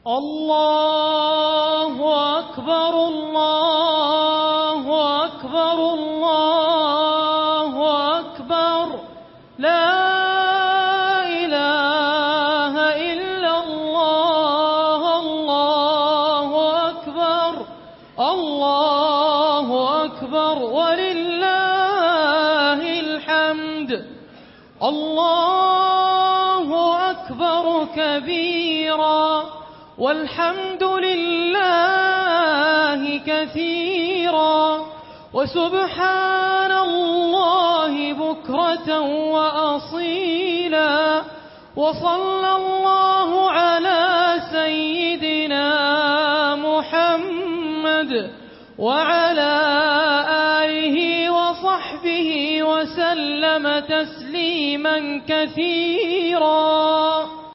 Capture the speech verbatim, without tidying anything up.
الله أكبر الله أكبر الله أكبر لا إله إلا الله الله أكبر الله أكبر ولله الحمد الله أكبر كبيرا والحمد لله كثيرا وسبحان الله بكرة وأصيلا وصلى الله على سيدنا محمد وعلى آله وصحبه وسلم تسليما كثيرا.